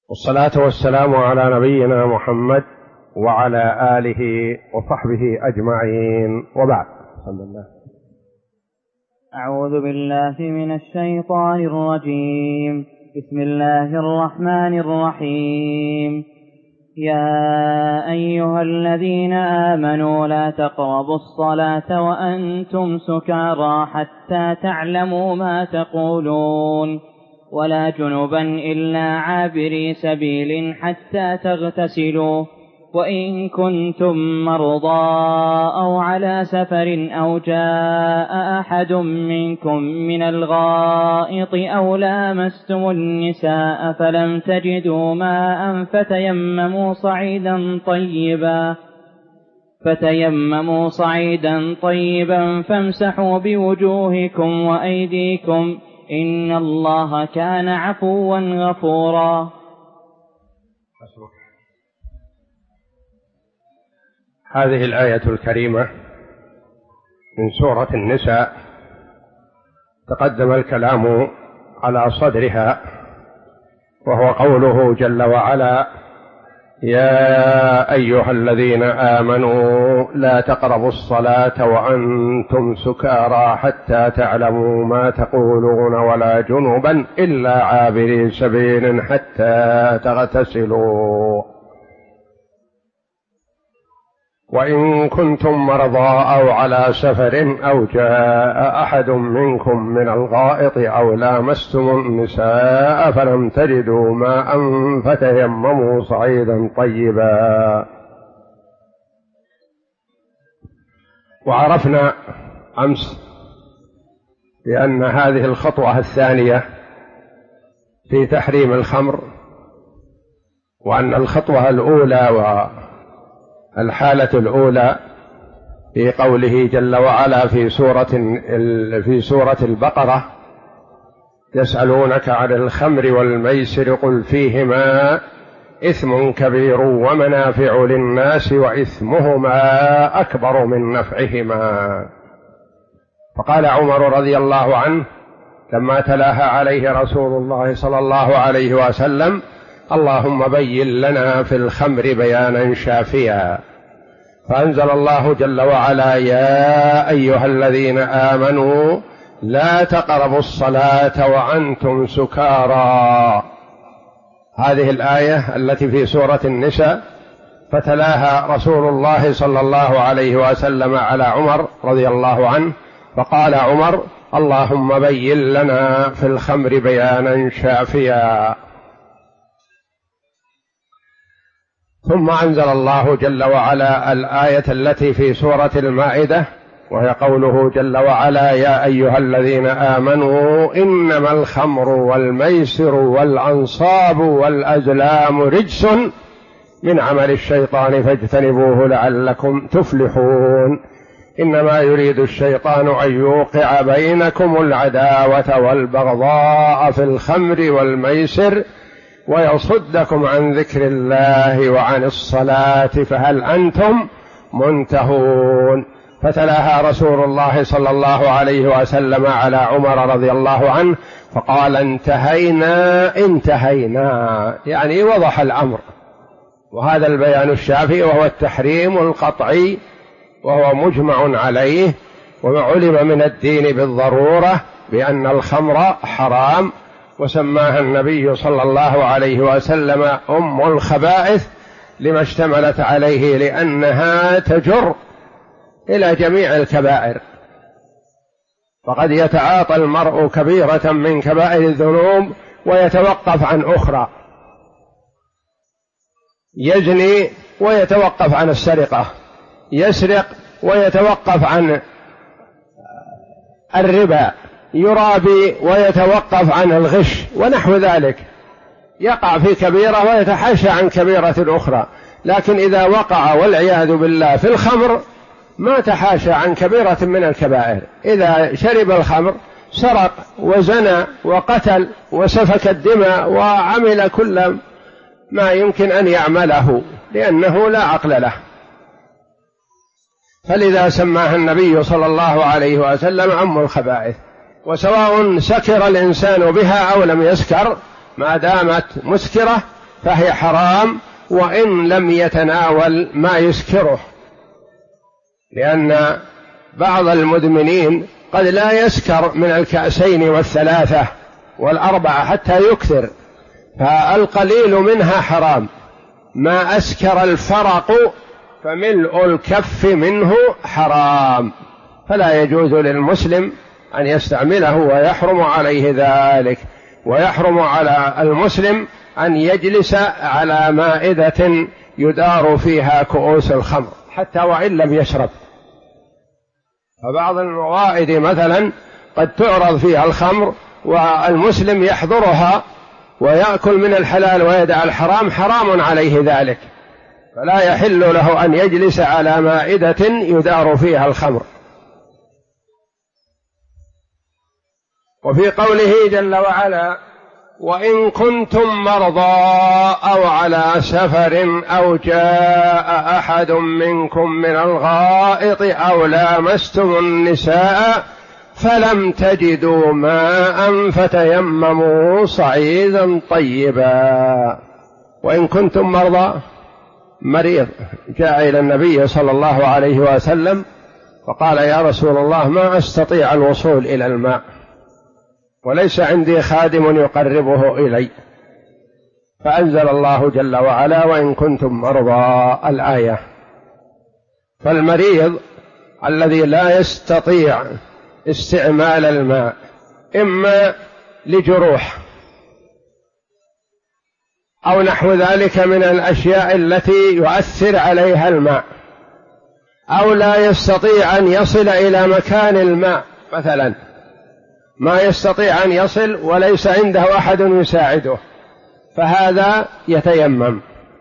والصلاة والسلام على نبينا محمد وعلى آله وصحبه أجمعين، وبعد. صلى الله. أعوذ بالله من الشيطان الرجيم. بسم الله الرحمن الرحيم. يا أيها الذين آمنوا لا تقربوا الصلاة وأنتم سكارى حتى تعلموا ما تقولون ولا جنبا إلا عابري سبيل حتى تغتسلوا، وإن كنتم مرضى أو على سفر أو جاء أحد منكم من الغائط أو لامستم النساء فلم تجدوا ماء فتيمموا صعيدا طيبا فامسحوا بوجوهكم وأيديكم إن الله كان عفوا غفورا. هذه الآية الكريمة من سورة النساء تقدم الكلام على صدرها، وهو قوله جل وعلا: يا أيها الذين آمنوا لا تقربوا الصلاة وأنتم سكارى حتى تعلموا ما تقولون ولا جنبا إلا عابري سبيل حتى تغتسلوا، وإن كنتم مرضى أو على سفر أو جاء أحد منكم من الغائط أو لامستم النساء فلم تجدوا ماء فتيمموا صعيدا طيبا. وعرفنا أمس بأن هذه الخطوة الثانية في تحريم الخمر، وأن الخطوة الأولى الحالة الأولى في قوله جل وعلا في سورة البقرة: يسألونك عن الخمر والميسر قل فيهما إثم كبير ومنافع للناس وإثمهما أكبر من نفعهما. فقال عمر رضي الله عنه لما تلاها عليه رسول الله صلى الله عليه وسلم: اللهم بين لنا في الخمر بيانا شافيا. فأنزل الله جل وعلا: يا أيها الذين آمنوا لا تقربوا الصلاة وأنتم سكارى. هذه الآية التي في سورة النساء فتلاها رسول الله صلى الله عليه وسلم على عمر رضي الله عنه، فقال عمر: اللهم بين لنا في الخمر بيانا شافيا. ثم أنزل الله جل وعلا الآية التي في سورة المائدة، وهي قوله جل وعلا: يا أيها الذين آمنوا إنما الخمر والميسر والأنصاب والأزلام رجس من عمل الشيطان فاجتنبوه لعلكم تفلحون. إنما يريد الشيطان أن يوقع بينكم العداوة والبغضاء في الخمر والميسر ويصدكم عن ذكر الله وعن الصلاة فهل أنتم منتهون. فتلاها رسول الله صلى الله عليه وسلم على عمر رضي الله عنه فقال: انتهينا، يعني وضح الأمر. وهذا البيان الشافي وهو التحريم القطعي، وهو مجمع عليه، وعلم من الدين بالضرورة بأن الخمر حرام، وسماها النبي صلى الله عليه وسلم أم الخبائث لما اشتملت عليه، لأنها تجر إلى جميع الكبائر. فقد يتعاطى المرء كبيرة من كبائر الذنوب ويتوقف عن أخرى، يزني ويتوقف عن السرقة، يسرق ويتوقف عن الربا، يرابي ويتوقف عن الغش ونحو ذلك، يقع في كبيرة ويتحاشى عن كبيرة أخرى. لكن إذا وقع والعياذ بالله في الخمر ما تحاشى عن كبيرة من الكبائر. إذا شرب الخمر سرق وزنى وقتل وسفك الدماء وعمل كل ما يمكن أن يعمله، لأنه لا عقل له. فلذا سماها النبي صلى الله عليه وسلم أم الخبائث. وسواء سكر الإنسان بها أو لم يسكر، ما دامت مسكرة فهي حرام وإن لم يتناول ما يسكره، لأن بعض المدمنين قد لا يسكر من الكأسين والثلاثة والأربعة حتى يكثر، فالقليل منها حرام. ما أسكر الفرق فملء الكف منه حرام، فلا يجوز للمسلم أن يستعمله ويحرم عليه ذلك. ويحرم على المسلم أن يجلس على مائدة يدار فيها كؤوس الخمر حتى وإن لم يشرب. فبعض الموائد مثلا قد تعرض فيها الخمر والمسلم يحضرها ويأكل من الحلال ويدع الحرام، حرام عليه ذلك، فلا يحل له أن يجلس على مائدة يدار فيها الخمر. وفي قوله جل وعلا: وإن كنتم مرضى أو على سفر أو جاء أحد منكم من الغائط أو لامستم النساء فلم تجدوا ماء فتيمموا صعيدا طيبا. وإن كنتم مرضى، مريض جاء إلى النبي صلى الله عليه وسلم فقال: يا رسول الله، ما أستطيع الوصول إلى الماء وليس عندي خادم يقربه إلي، فأنزل الله جل وعلا: وإن كنتم مرضى، الآية. فالمريض الذي لا يستطيع استعمال الماء إما لجروح أو نحو ذلك من الأشياء التي يؤثر عليها الماء، أو لا يستطيع أن يصل إلى مكان الماء، مثلا ما يستطيع أن يصل وليس عنده أحد يساعده، فهذا يتيمم.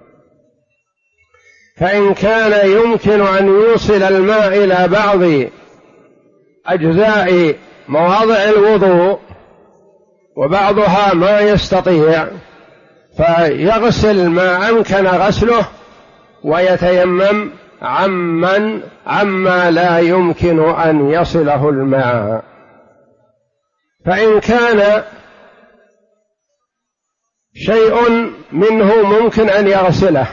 فإن كان يمكن أن يوصل الماء إلى بعض أجزاء مواضع الوضوء وبعضها ما يستطيع، فيغسل ما أمكن غسله ويتيمم عما لا يمكن أن يصله الماء. فإن كان شيء منه ممكن أن يغسله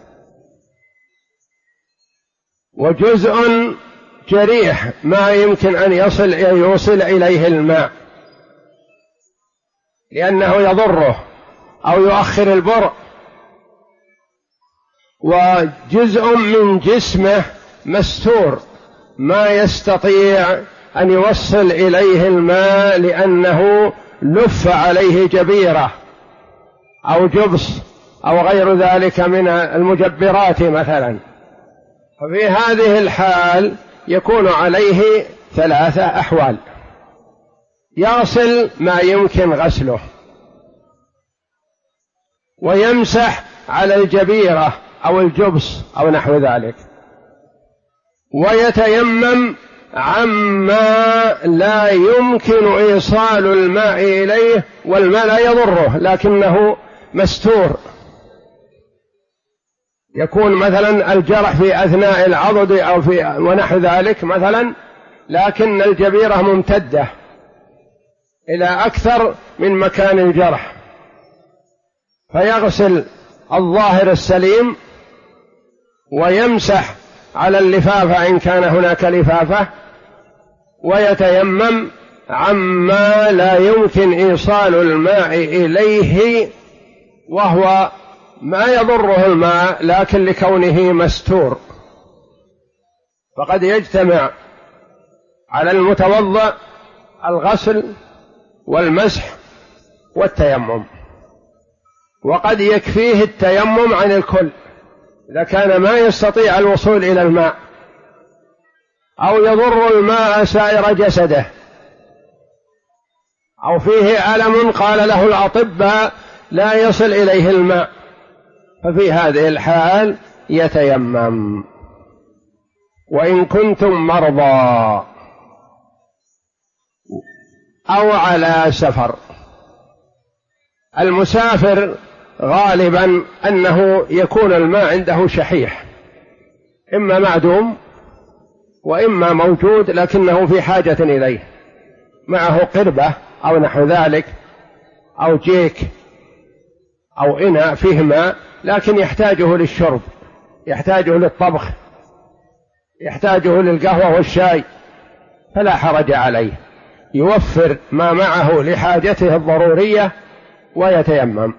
وجزء جريح ما يمكن أن يوصل إليه الماء لأنه يضره أو يؤخر البرء، وجزء من جسمه مستور ما يستطيع أن يوصل إليه الماء لأنه لف عليه جبيرة أو جبس أو غير ذلك من المجبرات مثلا، ففي هذه الحال يكون عليه 3 أحوال: يغسل ما يمكن غسله، ويمسح على الجبيرة أو الجبس أو نحو ذلك، ويتيمم عما لا يمكن إيصال الماء إليه والماء لا يضره لكنه مستور، يكون مثلا الجرح في أثناء العضد أو في ونحو ذلك مثلا، لكن الجبيرة ممتدة إلى أكثر من مكان الجرح، فيغسل الظاهر السليم ويمسح على اللفافة إن كان هناك لفافة، ويتيمم عما لا يمكن إيصال الماء إليه وهو ما يضره الماء لكن لكونه مستور. فقد يجتمع على المتوضأ الغسل والمسح والتيمم، وقد يكفيه التيمم عن الكل إذا كان ما يستطيع الوصول إلى الماء أو يضر الماء سائر جسده أو فيه ألم قال له الأطباء لا يصل إليه الماء، ففي هذه الحال يتيمم. وإن كنتم مرضى أو على سفر، المسافر غالبا أنه يكون الماء عنده شحيح، إما معدوم وإما موجود لكنه في حاجة إليه، معه قربة أو نحو ذلك أو جيك أو إناء فيه ماء لكن يحتاجه للشرب، يحتاجه للطبخ، يحتاجه للقهوة والشاي، فلا حرج عليه، يوفر ما معه لحاجته الضرورية ويتيمم.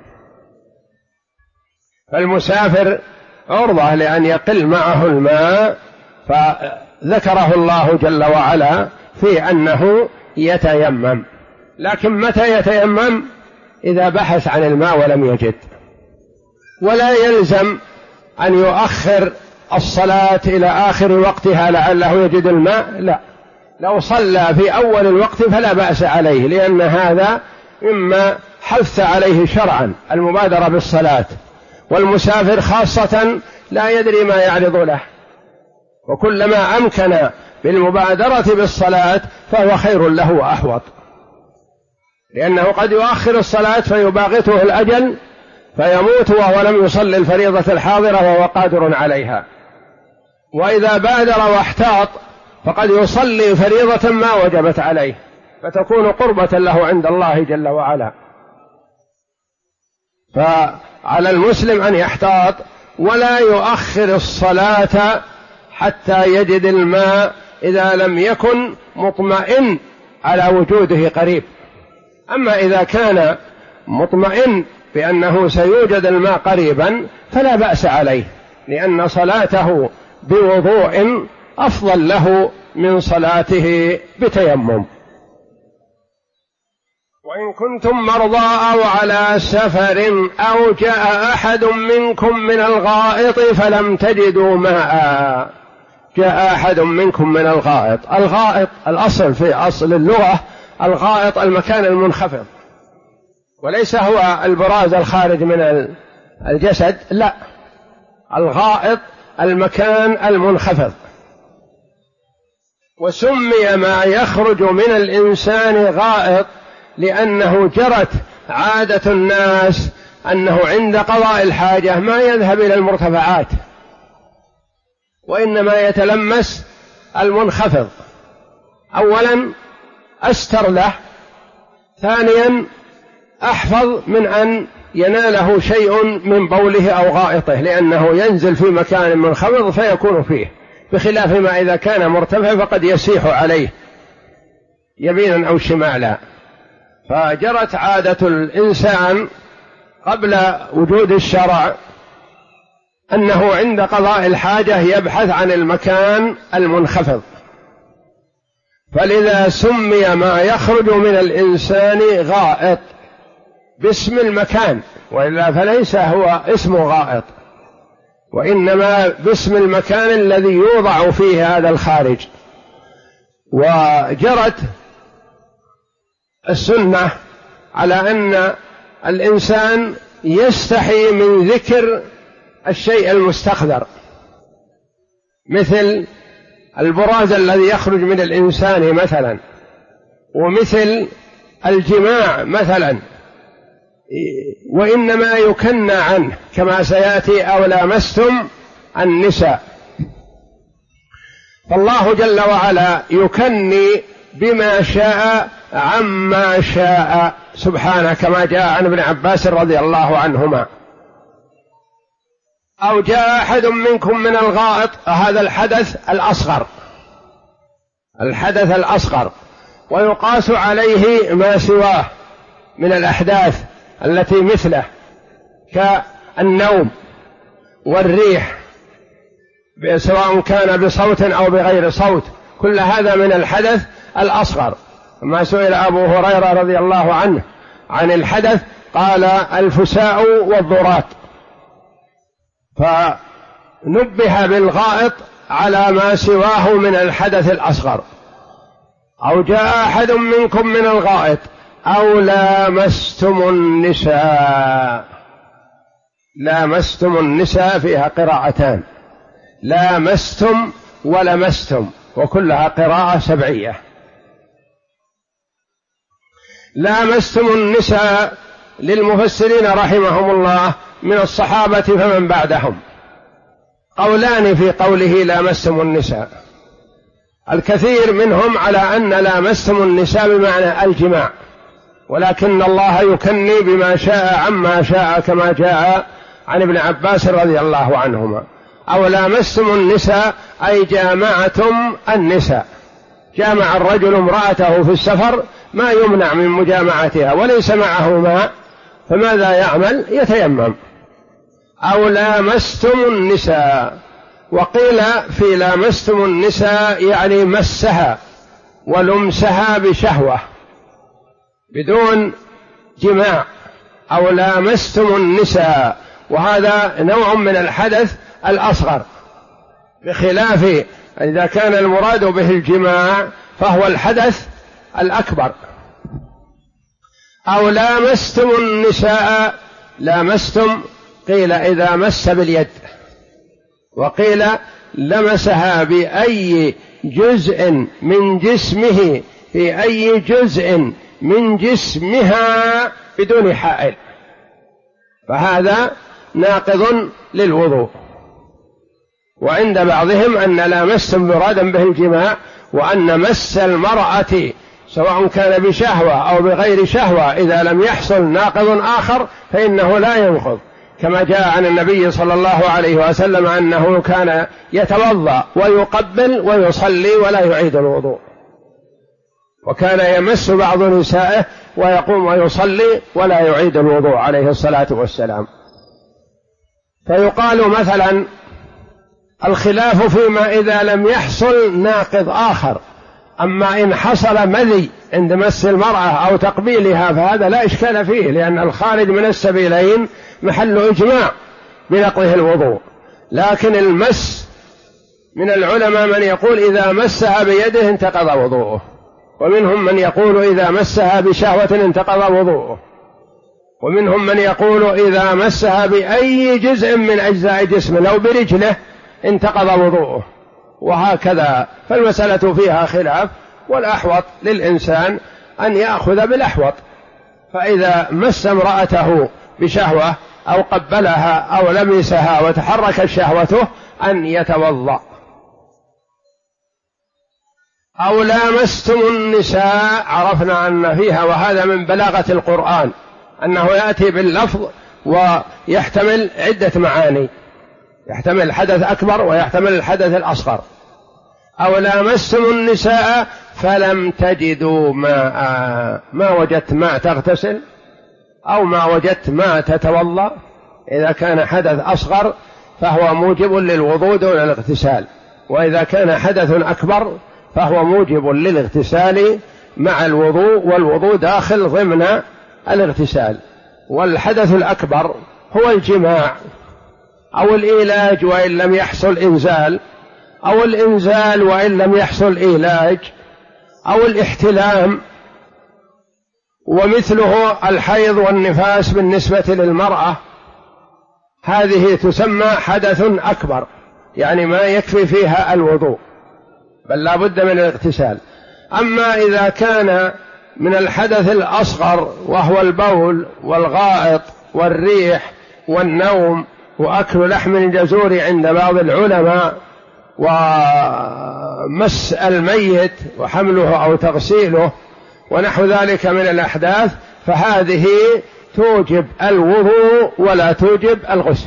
فالمسافر عرضة لأن يقل معه الماء، فذكره الله جل وعلا في أنه يتيمم. لكن متى يتيمم؟ إذا بحث عن الماء ولم يجد. ولا يلزم أن يؤخر الصلاة إلى آخر وقتها لعله يجد الماء، لا، لو صلى في أول الوقت فلا بأس عليه، لأن هذا مما حث عليه شرعا المبادرة بالصلاة، والمسافر خاصة لا يدري ما يعرض له، وكلما أمكن بالمبادرة بالصلاة فهو خير له وأحوط، لأنه قد يؤخر الصلاة فيباغته الأجل فيموت وهو لم يصلي الفريضة الحاضرة وهو قادر عليها. وإذا بادر واحتاط فقد يصلي فريضة ما وجبت عليه، فتكون قربة له عند الله جل وعلا. فعلى المسلم أن يحتاط ولا يؤخر الصلاة حتى يجد الماء إذا لم يكن مطمئن على وجوده قريب. أما إذا كان مطمئن بأنه سيوجد الماء قريبا فلا بأس عليه، لأن صلاته بوضوء أفضل له من صلاته بتيمم. وإن كنتم مرضى أو على سفر أو جاء أحد منكم من الغائط فلم تجدوا ماء. جاء أحد منكم من الغائط، الغائط الأصل في أصل اللغة الغائط المكان المنخفض، وليس هو البراز الخارج من الجسد، لا، الغائط المكان المنخفض. وسمي ما يخرج من الإنسان غائط لأنه جرت عادة الناس أنه عند قضاء الحاجة ما يذهب إلى المرتفعات، وإنما يتلمس المنخفض، أولا أستر له، ثانيا أحفظ من أن يناله شيء من بوله أو غائطه، لأنه ينزل في مكان منخفض فيكون فيه، بخلاف ما إذا كان مرتفع فقد يسيح عليه يمينا أو شمالا. فجرت عادة الإنسان قبل وجود الشرع أنه عند قضاء الحاجة يبحث عن المكان المنخفض، فلذا سمي ما يخرج من الإنسان غائط باسم المكان، وإلا فليس هو اسم غائط، وإنما باسم المكان الذي يوضع فيه هذا الخارج. وجرت السنة على أن الإنسان يستحي من ذكر الشيء المستخدر، مثل البراز الذي يخرج من الإنسان مثلا، ومثل الجماع مثلا، وإنما يكنى عنه كما سيأتي أو لامستم النساء. فالله جل وعلا يكني بما شاء عما شاء سبحانه، كما جاء عن ابن عباس رضي الله عنهما. أو جاء أحد منكم من الغائط، هذا الحدث الأصغر، الحدث الأصغر، ويقاس عليه ما سواه من الأحداث التي مثله كالنوم والريح، سواء كان بصوت أو بغير صوت، كل هذا من الحدث الأصغر. ما سئل أبو هريرة رضي الله عنه عن الحدث قال الفساء والضرات، فنبه بالغائط على ما سواه من الحدث الأصغر. أو جاء أحد منكم من الغائط أو لامستم النساء. لامستم النساء فيها قراءتان، لامستم ولمستم، وكلها قراءة سبعية. لامستم النساء للمفسرين رحمهم الله من الصحابة فمن بعدهم قولان في قوله لامستم النساء. الكثير منهم على أن لامستم النساء بمعنى الجماع، ولكن الله يكني بما شاء عما شاء، كما جاء عن ابن عباس رضي الله عنهما: أو لامستم النساء أي جامعتم النساء. جامع الرجل امرأته في السفر ما يمنع من مجامعتها وليس معه ماء، فماذا يعمل؟ يتيمم. أو لامستم النساء، وقيل في لامستم النساء يعني مسها ولمسها بشهوة بدون جماع. أو لامستم النساء، وهذا نوع من الحدث الأصغر، بخلاف إذا كان المراد به الجماع فهو الحدث الأكبر. أو لامستم النساء، لامستم قيل إذا مس باليد، وقيل لمسها بأي جزء من جسمه في أي جزء من جسمها بدون حائل، فهذا ناقض للوضوء. وعند بعضهم أن لامستم مرادا به الجماع، وأن مس المرأة سواء كان بشهوة أو بغير شهوة إذا لم يحصل ناقض آخر فإنه لا ينقض، كما جاء عن النبي صلى الله عليه وسلم أنه كان يتوضأ ويقبل ويصلي ولا يعيد الوضوء، وكان يمس بعض نسائه ويقوم ويصلي ولا يعيد الوضوء عليه الصلاة والسلام. فيقال مثلا الخلاف فيما إذا لم يحصل ناقض آخر، أما إن حصل مذي عند مس المرأة أو تقبيلها فهذا لا إشكال فيه، لأن الخارج من السبيلين محل إجماع بنقضه الوضوء. لكن المس من العلماء من يقول إذا مسها بيده انتقض وضوءه، ومنهم من يقول إذا مسها بشهوة انتقض وضوءه، ومنهم من يقول إذا مسها بأي جزء من أجزاء جسمه لو برجله انتقض وضوءه، وهكذا. فالمسألة فيها خلاف، والأحوط للإنسان أن يأخذ بالأحوط، فإذا مس امرأته بشهوة أو قبلها أو لمسها وتحركت شهوته أن يتوضأ. أو لامستم النساء، عرفنا أن فيها، وهذا من بلاغة القرآن أنه يأتي باللفظ ويحتمل عدة معاني، يحتمل الحدث أكبر ويحتمل الحدث الأصغر. أو لامستم النساء فلم تجدوا ماء، ما وجدت ماء تغتسل أو ما وجدت ماء تتوضأ، إذا كان حدث أصغر فهو موجب للوضوء دون الاغتسال، وإذا كان حدث أكبر فهو موجب للاغتسال مع الوضوء، والوضوء داخل ضمن الاغتسال. والحدث الأكبر هو الجماع أو الإيلاج وإن لم يحصل إنزال، أو الإنزال وإن لم يحصل إيلاج، أو الاحتلام، ومثله الحيض والنفاس بالنسبة للمرأة، هذه تسمى حدث أكبر، يعني ما يكفي فيها الوضوء بل لا بد من الاغتسال. أما إذا كان من الحدث الأصغر وهو البول والغائط والريح والنوم وأكل لحم الجزور عند بعض العلماء ومس الميت وحمله أو تغسيله ونحو ذلك من الأحداث، فهذه توجب الوضوء ولا توجب الغسل.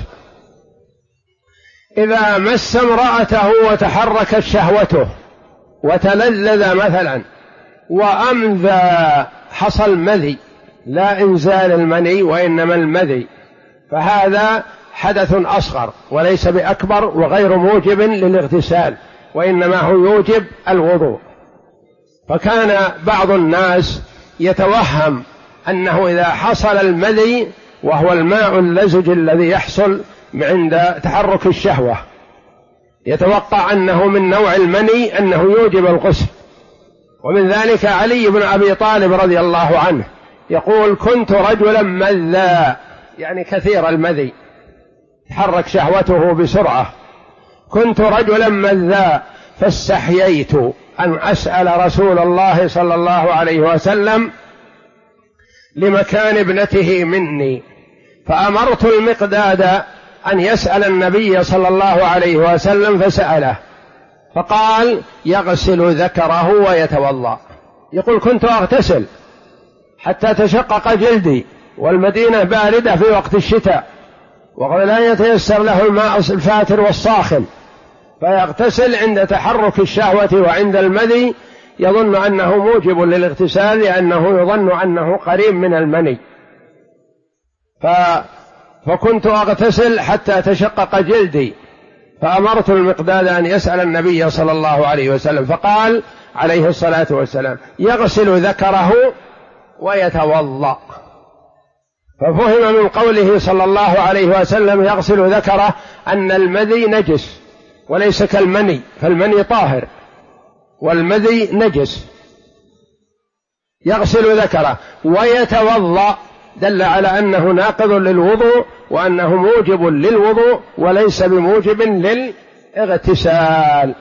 إذا مس امرأته وتحركت شهوته وتلذذ مثلا وأمذى، حصل مذي، لا إنزال المني وإنما المذي، فهذا حدث أصغر وليس بأكبر وغير موجب للاغتسال، وإنما هو يوجب الوضوء. فكان بعض الناس يتوهم أنه إذا حصل المذي وهو الماء اللزج الذي يحصل عند تحرك الشهوة، يتوقع أنه من نوع المني أنه يوجب الغسل. ومن ذلك علي بن أبي طالب رضي الله عنه يقول: كنت رجلا مذا، يعني كثير المذي، تحرك شهوته بسرعة. كنت رجلا مذا فاستحييت أن أسأل رسول الله صلى الله عليه وسلم لمكان ابنته مني، فأمرت المقداد أن يسأل النبي صلى الله عليه وسلم فسأله، فقال: يغسل ذكره ويتوضأ. يقول: كنت أغتسل حتى تشقق جلدي، والمدينة باردة في وقت الشتاء، وقد لا يتيسر له الماء الفاتر والصاخن، فيغتسل عند تحرك الشهوة وعند المذي، يظن أنه موجب للاغتسال لأنه يظن أنه قريب من المني. فكنت أغتسل حتى تشقق جلدي، فأمرت المقداد أن يسأل النبي صلى الله عليه وسلم، فقال عليه الصلاة والسلام: يغسل ذكره ويتوضأ. ففهم من قوله صلى الله عليه وسلم يغسل ذكره أن المذي نجس وليس كالمني، فالمني طاهر والمذي نجس. يغسل ذكره ويتوضأ دل على أنه ناقض للوضوء، وأنه موجب للوضوء وليس بموجب للاغتسال.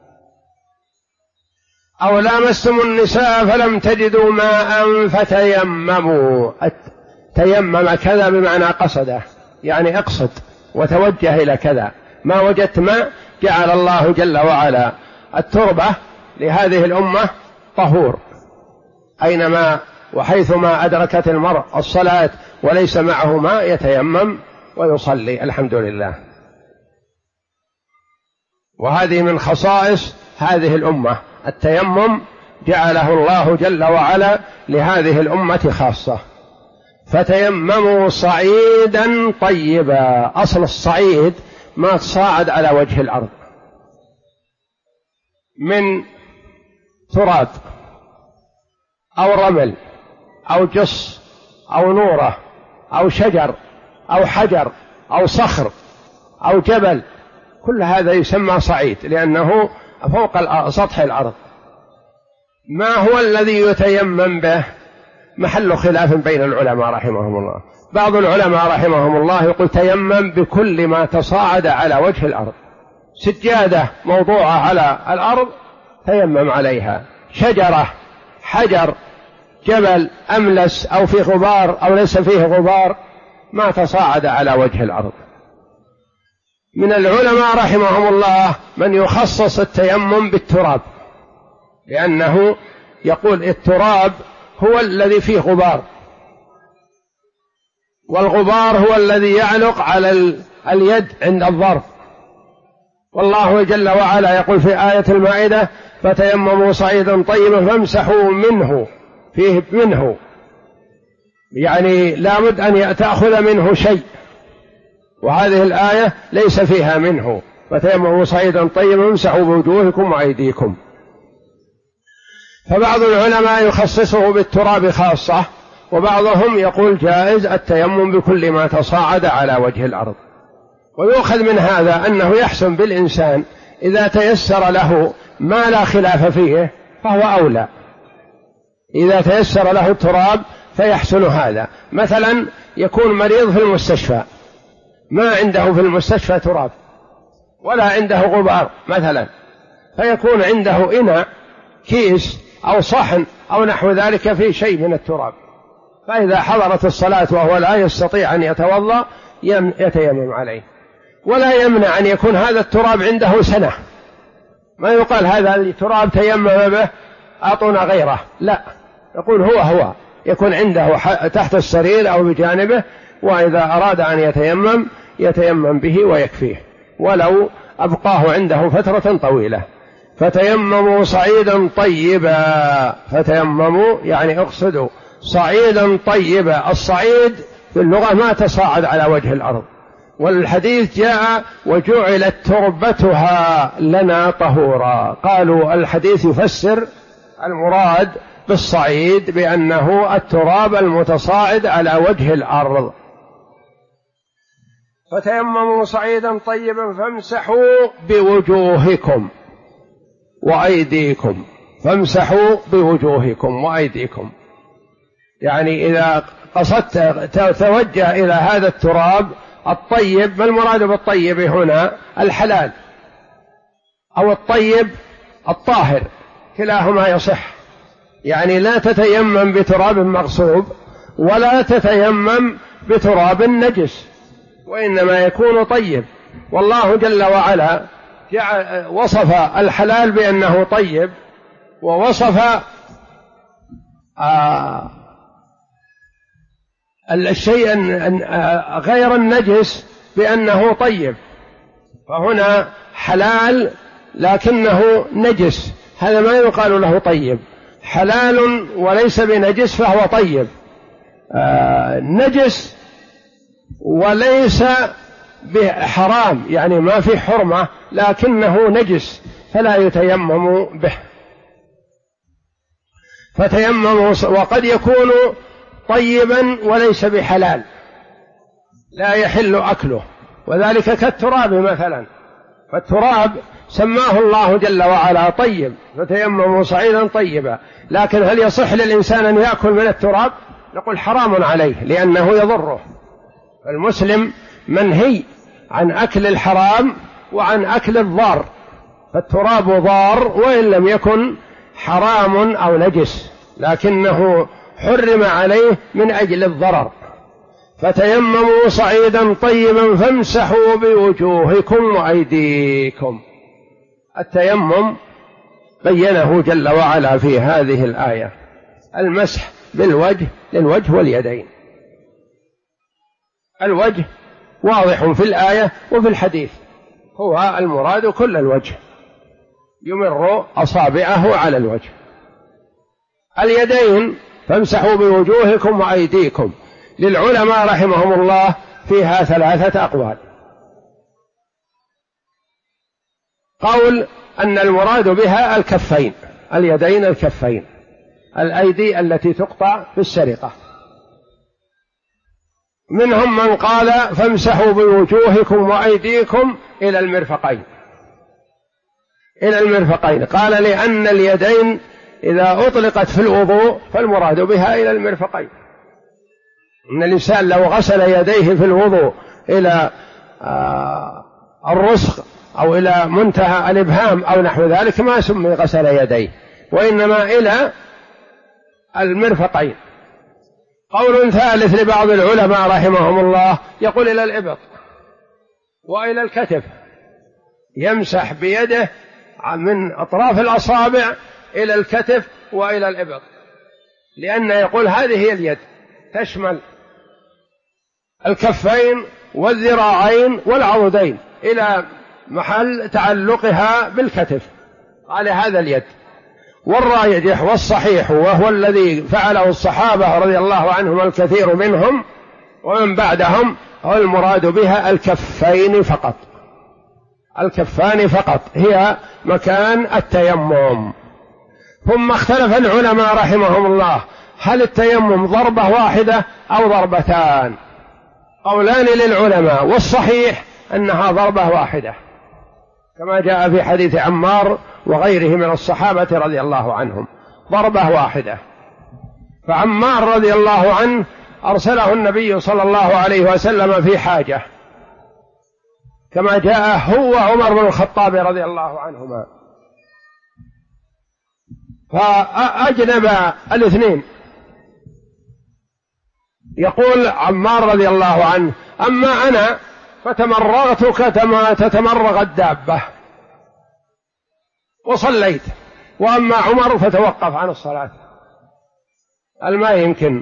أو لامستم النساء فلم تجدوا ماء فتيمموا. تيمم كذا بمعنى قصده، يعني اقصد وتوجه إلى كذا. ما وجدت ماء، جعل الله جل وعلا التربة لهذه الأمة طهور، أينما وحيثما أدركت المرء الصلاة وليس معه ماء يتيمم ويصلي، الحمد لله. وهذه من خصائص هذه الأمة، التيمم جعله الله جل وعلا لهذه الأمة خاصة. فتيمموا صعيدا طيبا. أصل الصعيد ما تصاعد على وجه الأرض من تراب أو رمل أو جص أو نورة أو شجر أو حجر أو صخر أو جبل، كل هذا يسمى صعيد لأنه فوق سطح الأرض. ما هو الذي يتيمم به؟ محل خلاف بين العلماء رحمهم الله. بعض العلماء رحمهم الله يقول تيمم بكل ما تصاعد على وجه الأرض. سجادة موضوعة على الأرض تيمم عليها، شجرة، حجر، جبل أملس أو في غبار أو ليس فيه غبار، ما تصاعد على وجه الأرض. من العلماء رحمهم الله من يخصص التيمم بالتراب، لأنه يقول التراب هو الذي فيه غبار، والغبار هو الذي يعلق على اليد عند الضرب. والله جل وعلا يقول في آية المائدة: فتيمموا صعيدا طيبا فامسحوا منه، فيه منه يعني لابد أن تأخذ منه شيء، وهذه الآية ليس فيها منه. فتيمموا صعيدا طيبا فامسحوا بوجوهكم وأيديكم. فبعض العلماء يخصصه بالتراب خاصة، وبعضهم يقول جائز التيمم بكل ما تصاعد على وجه الأرض. ويؤخذ من هذا أنه يحسن بالإنسان إذا تيسر له ما لا خلاف فيه فهو أولى. إذا تيسر له التراب فيحسن هذا. مثلا يكون مريض في المستشفى، ما عنده في المستشفى تراب ولا عنده غبار مثلا، فيكون عنده إناء، كيس أو صحن أو نحو ذلك فيه شيء من التراب، فإذا حضرت الصلاة وهو لا يستطيع أن يتوضأ يتيمم عليه. ولا يمنع أن يكون هذا التراب عنده سنة، ما يقال هذا التراب تيمم به أعطونا غيره، لا، يقول هو يكون عنده تحت السرير أو بجانبه، وإذا أراد أن يتيمم به ويكفيه ولو أبقاه عنده فترة طويلة. فتيمموا صعيدا طيبا، فتيمموا يعني اقصدوا صعيدا طيبا. الصعيد في اللغة ما تصاعد على وجه الأرض، والحديث جاء وجعلت تربتها لنا طهورا. قالوا الحديث يفسر المراد بالصعيد بأنه التراب المتصاعد على وجه الأرض. فتيمموا صعيدا طيبا فامسحوا بوجوهكم وأيديكم. فامسحوا بوجوهكم وأيديكم، يعني إذا قصدت توجه إلى هذا التراب الطيب. ما المراد بالطيب هنا؟ الحلال أو الطيب الطاهر، كلاهما يصح. يعني لا تتيمم بتراب مغصوب ولا تتيمم بتراب نجس، وإنما يكون طيب. والله جل وعلا وصف الحلال بأنه طيب، ووصف الشيء غير النجس بأنه طيب، فهنا حلال لكنه نجس، هذا ما يقال له طيب. حلال وليس بنجس فهو طيب، نجس وليس بحرام يعني ما في حرمة لكنه نجس فلا يتيمم به. فتيمموا، وقد يكون طيبا وليس بحلال لا يحل أكله، وذلك كالتراب مثلا، فالتراب سماه الله جل وعلا طيب، فتيمموا صعيدا طيبا، لكن هل يصح للإنسان أن يأكل من التراب؟ نقول حرام عليه لأنه يضره. المسلم منهي عن أكل الحرام وعن أكل الضار، فالتراب ضار وإن لم يكن حرام أو نجس، لكنه حرم عليه من أجل الضرر. فتيمموا صعيدا طيبا فامسحوا بوجوهكم وأيديكم. التيمم بينه جل وعلا في هذه الآية، المسح بالوجه للوجه واليدين. الوجه واضح في الآية وفي الحديث، هو المراد كل الوجه، يمر أصابعه على الوجه. اليدين فامسحوا بوجوهكم وأيديكم، للعلماء رحمهم الله فيها 3 أقوال. قول أن المراد بها الكفين، اليدين الكفين، الأيدي التي تقطع في السرقة. منهم من قال فامسحوا بوجوهكم وأيديكم إلى المرفقين، إلى المرفقين، قال لأن اليدين إذا أطلقت في الوضوء فالمراد بها إلى المرفقين. إن الإنسان لو غسل يديه في الوضوء إلى الرسغ أو إلى منتهى الإبهام أو نحو ذلك ما سمي غسل يديه، وإنما إلى المرفقين. قول ثالث لبعض العلماء رحمهم الله يقول إلى الإبط وإلى الكتف، يمسح بيده من أطراف الأصابع إلى الكتف وإلى الإبط، لأن يقول هذه هي اليد، تشمل الكفين والذراعين والعضدين إلى محل تعلقها بالكتف، على هذا اليد. والراجح والصحيح وهو الذي فعله الصحابة رضي الله عنهم الكثير منهم ومن بعدهم، هو المراد بها الكفين فقط، الكفان فقط هي مكان التيمم. ثم اختلف العلماء رحمهم الله هل التيمم ضربة واحدة أو ضربتان؟ قولان للعلماء، والصحيح أنها ضربة واحدة كما جاء في حديث عمار وغيره من الصحابة رضي الله عنهم، ضربة واحدة. فعمار رضي الله عنه أرسله النبي صلى الله عليه وسلم في حاجة، كما جاء هو عمر بن الخطاب رضي الله عنهما، فأجنب الاثنين. يقول عمار رضي الله عنه أما أنا فتمرغت كما تتمرغ الدابة وصليت، وأما عمر فتوقف عن الصلاة، ما يمكن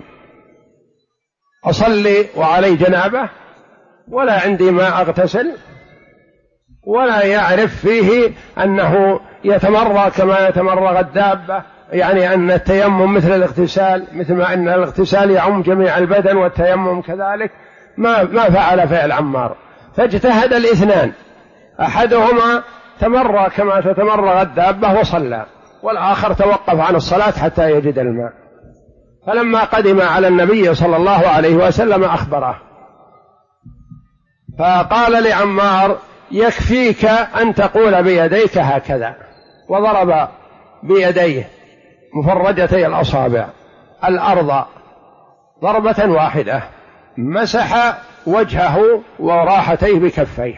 أصلي وعلي جنابة ولا عندي ما أغتسل، ولا يعرف فيه أنه يتمرغ كما يتمرغ الدابة، يعني أن التيمم مثل الاغتسال، مثل ما أن الاغتسال يعم جميع البدن والتيمم كذلك، ما فعل فعل عمار. فاجتهد الاثنان، أحدهما تمرغ كما تتمرغ الدابة وصلى، والآخر توقف عن الصلاة حتى يجد الماء. فلما قدم على النبي صلى الله عليه وسلم أخبره، فقال لعمار يكفيك أن تقول بيديك هكذا، وضرب بيديه مفرجتي الأصابع الأرض ضربة واحدة، مسح وجهه وراحتيه بكفيه.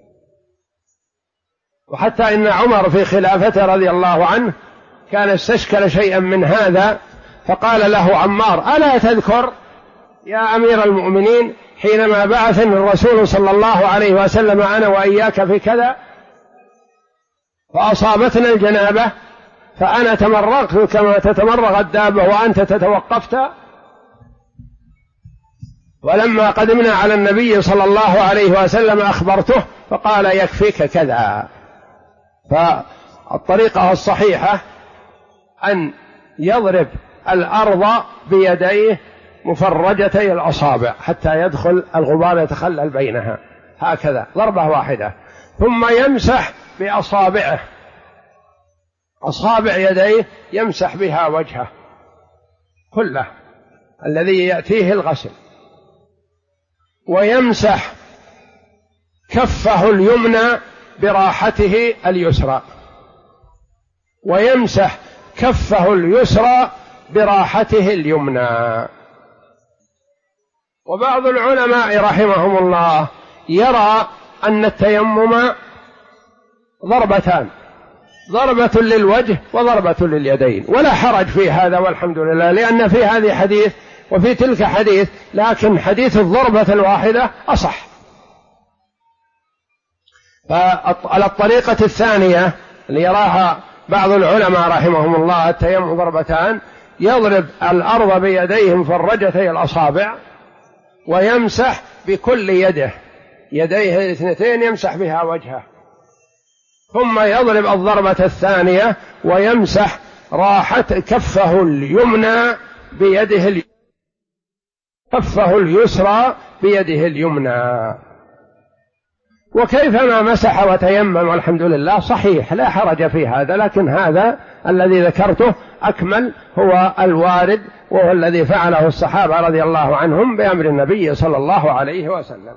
وحتى إن عمر في خلافته رضي الله عنه كان استشكل شيئا من هذا، فقال له عمار ألا تذكر يا أمير المؤمنين حينما بعثني الرسول صلى الله عليه وسلم أنا وإياك في كذا فأصابتنا الجنابة، فأنا تمرغت كما تتمرغ الدابة وأنت تتوقفت. ولما قدمنا على النبي صلى الله عليه وسلم أخبرته فقال يكفيك كذا. فالطريقة الصحيحة أن يضرب الأرض بيديه مفرجتي الأصابع حتى يدخل الغبار يتخلل بينها، هكذا ضربة واحدة، ثم يمسح بأصابعه، أصابع يديه يمسح بها وجهه كله الذي يأتيه الغسل، ويمسح كفه اليمنى براحته اليسرى، ويمسح كفه اليسرى براحته اليمنى. وبعض العلماء رحمهم الله يرى أن التيمم ضربتان، ضربة للوجه وضربة لليدين، ولا حرج في هذا والحمد لله، لأن في هذه حديث وفي تلك حديث، لكن حديث الضربة الواحدة أصح. فعلى الطريقة الثانية اللي يراها بعض العلماء رحمهم الله التيمم ضربتان، يضرب الأرض بيديه مفرجتي الأصابع ويمسح بكل يده، يديه الاثنتين يمسح بها وجهه، ثم يضرب الضربة الثانية ويمسح راحة كفه اليمنى بيده كفه اليسرى بيده اليمنى. وكيفما مسح وتيمم والحمد لله صحيح لا حرج في هذا، لكن هذا الذي ذكرته أكمل، هو الوارد وهو الذي فعله الصحابة رضي الله عنهم بأمر النبي صلى الله عليه وسلم.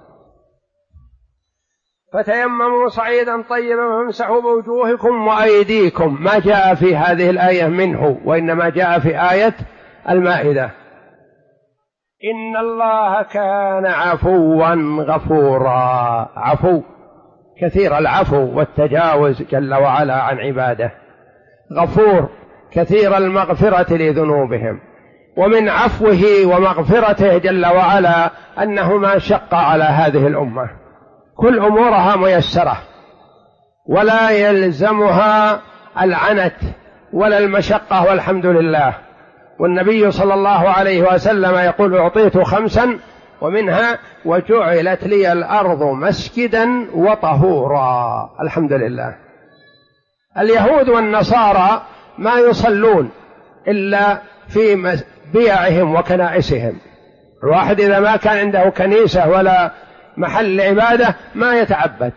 فتيمموا صعيدا طيبا فامسحوا بوجوهكم وأيديكم، ما جاء في هذه الآية منه، وإنما جاء في آية المائدة. إن الله كان عفوا غفورا، عفو كثير العفو والتجاوز جل وعلا عن عباده، غفور كثير المغفرة لذنوبهم. ومن عفوه ومغفرته جل وعلا أنه ما شق على هذه الأمة، كل أمورها ميسرة ولا يلزمها العنت ولا المشقة والحمد لله. والنبي صلى الله عليه وسلم يقول أعطيت 5 ومنها وجعلت لي الأرض مسجدا وطهورا، الحمد لله. اليهود والنصارى ما يصلون إلا في بيعهم وكنائسهم، الواحد إذا ما كان عنده كنيسة ولا محل عبادة ما يتعبد.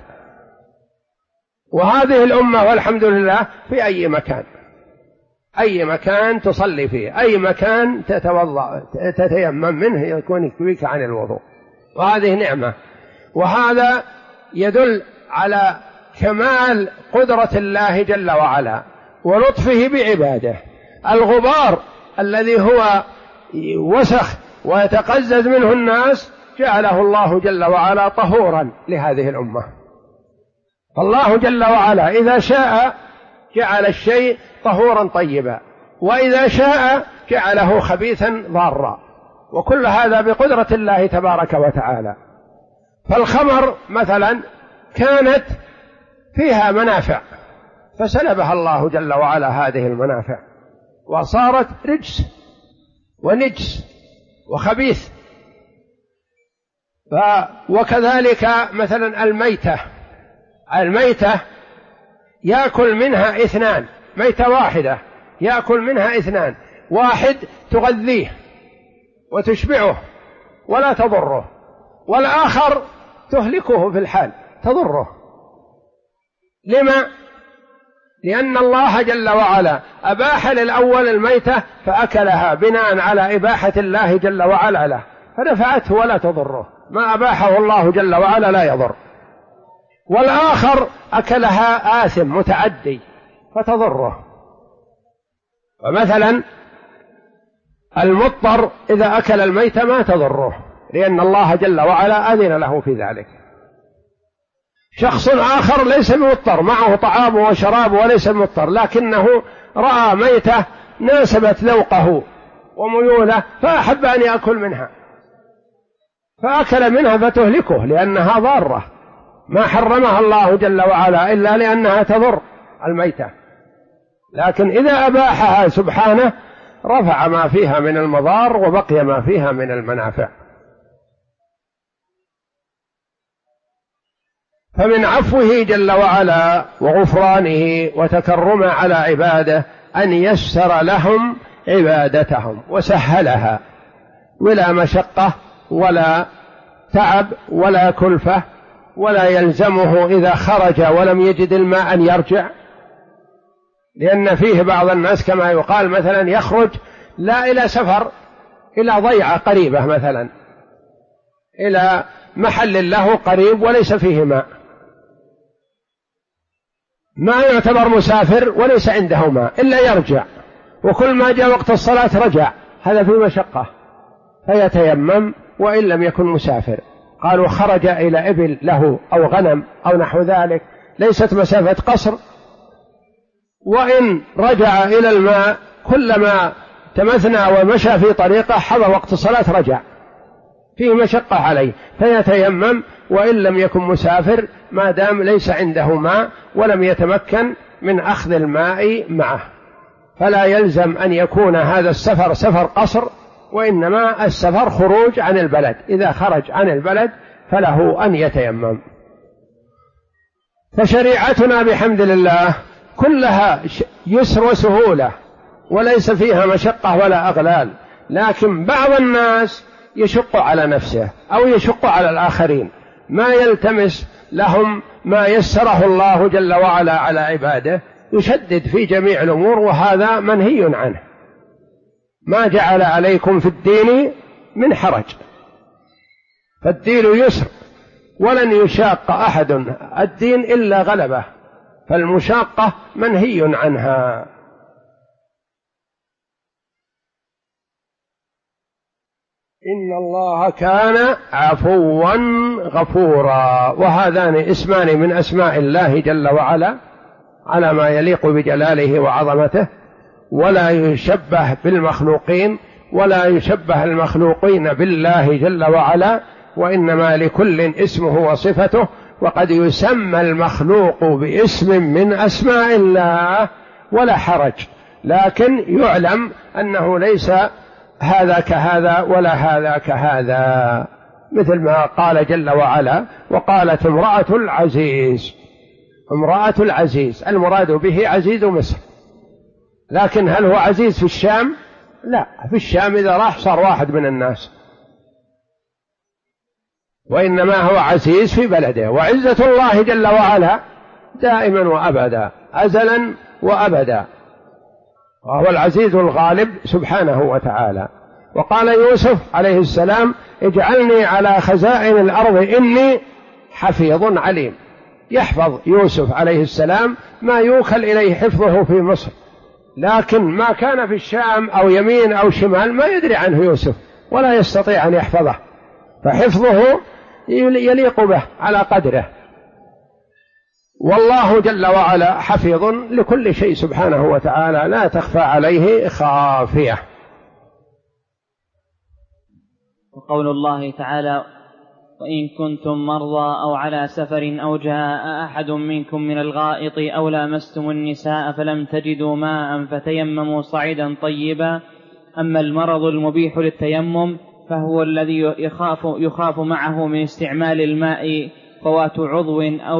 وهذه الأمة والحمد لله في أي مكان، أي مكان تصلي فيه، أي مكان تتوضأ تتيمم منه يكون يكفيك عن الوضوء، وهذه نعمة. وهذا يدل على كمال قدرة الله جل وعلا ولطفه بعباده. الغبار الذي هو وسخ ويتقزز منه الناس جعله الله جل وعلا طهورا لهذه الأمة. فالله جل وعلا إذا شاء جعل الشيء طهورا طيبا، وإذا شاء جعله خبيثا ضارا، وكل هذا بقدرة الله تبارك وتعالى. فالخمر مثلا كانت فيها منافع فسلبها الله جل وعلا هذه المنافع وصارت رجس ونجس وخبيث. وكذلك مثلا الميتة يأكل منها 2، ميتة واحدة يأكل منها 2، واحد تغذيه وتشبعه ولا تضره، والآخر تهلكه في الحال تضره. لما؟ لأن الله جل وعلا أباح للأول الميتة فأكلها بناء على إباحة الله جل وعلا له، فنفعته ولا تضره، ما أباحه الله جل وعلا لا يضر. والآخر أكلها آثم متعدي فتضره. ومثلا المضطر إذا أكل الميت ما تضره، لأن الله جل وعلا أذن له في ذلك. شخص آخر ليس مضطر، معه طعامه وشرابه وليس مضطر، لكنه رأى ميتة ناسبت ذوقه وميوله فأحب أن يأكل منها فأكل منها فتهلكه لأنها ضارة، ما حرمها الله جل وعلا إلا لأنها تضر الميتة. لكن إذا أباحها سبحانه رفع ما فيها من المضار وبقي ما فيها من المنافع. فمن عفوه جل وعلا وغفرانه وتكرمه على عباده أن يسر لهم عبادتهم وسهلها ولا مشقة ولا تعب ولا كلفة، ولا يلزمه إذا خرج ولم يجد الماء أن يرجع، لأن فيه بعض الناس كما يقال مثلا يخرج لا إلى سفر، إلى ضيعة قريبة مثلا، إلى محل له قريب وليس فيه ماء، ما يعتبر مسافر وليس عنده ماء إلا يرجع، وكل ما جاء وقت الصلاة رجع، هذا في مشقة، فيتيمم وإن لم يكن مسافر. قالوا خرج إلى إبل له أو غنم أو نحو ذلك ليست مسافة قصر، وإن رجع إلى الماء كلما تمثنى ومشى في طريقه حضر وقت الصلاة رجع، فيه مشقة عليه، فيتيمم وإن لم يكن مسافر ما دام ليس عنده ماء ولم يتمكن من أخذ الماء معه. فلا يلزم أن يكون هذا السفر سفر قصر، وإنما السفر خروج عن البلد، إذا خرج عن البلد فله أن يتيمم. فشريعتنا بحمد الله كلها يسر وسهولة وليس فيها مشقة ولا أغلال، لكن بعض الناس يشق على نفسه أو يشق على الآخرين، ما يلتمس لهم ما يسره الله جل وعلا على عباده، يشدد في جميع الأمور، وهذا منهي عنه. ما جعل عليكم في الدين من حرج، فالدين يسر ولن يشاق أحد الدين إلا غلبه، فالمشاقة منهي عنها. إن الله كان عفوا غفورا، وهذان اسمان من أسماء الله جل وعلا على ما يليق بجلاله وعظمته، ولا يشبه بالمخلوقين ولا يشبه المخلوقين بالله جل وعلا، وإنما لكل اسمه وصفته. وقد يسمى المخلوق باسم من أسماء الله ولا حرج، لكن يعلم أنه ليس هذا كهذا ولا هذا كهذا، مثل ما قال جل وعلا: وقالت امرأة العزيز. امرأة العزيز المراد به عزيز مصر، لكن هل هو عزيز في الشام؟ لا، في الشام إذا راح صار واحد من الناس، وإنما هو عزيز في بلده. وعزة الله جل وعلا دائما وأبدا، أزلا وأبدا، وهو العزيز الغالب سبحانه وتعالى. وقال يوسف عليه السلام: اجعلني على خزائن الأرض إني حفيظ عليم. يحفظ يوسف عليه السلام ما يوكل إليه حفظه في مصر، لكن ما كان في الشام أو يمين أو شمال ما يدري عنه يوسف ولا يستطيع أن يحفظه، فحفظه يليق به على قدره. والله جل وعلا حفيظ لكل شيء سبحانه وتعالى، لا تخفى عليه خافية. وقول الله تعالى: وإن كنتم مرضى أو على سفر أو جاء أحد منكم من الغائط أو لامستم النساء فلم تجدوا ماء فتيمموا صعيدا طيبا. أما المرض المبيح للتيمم فهو الذي يخاف معه من استعمال الماء فوات عضو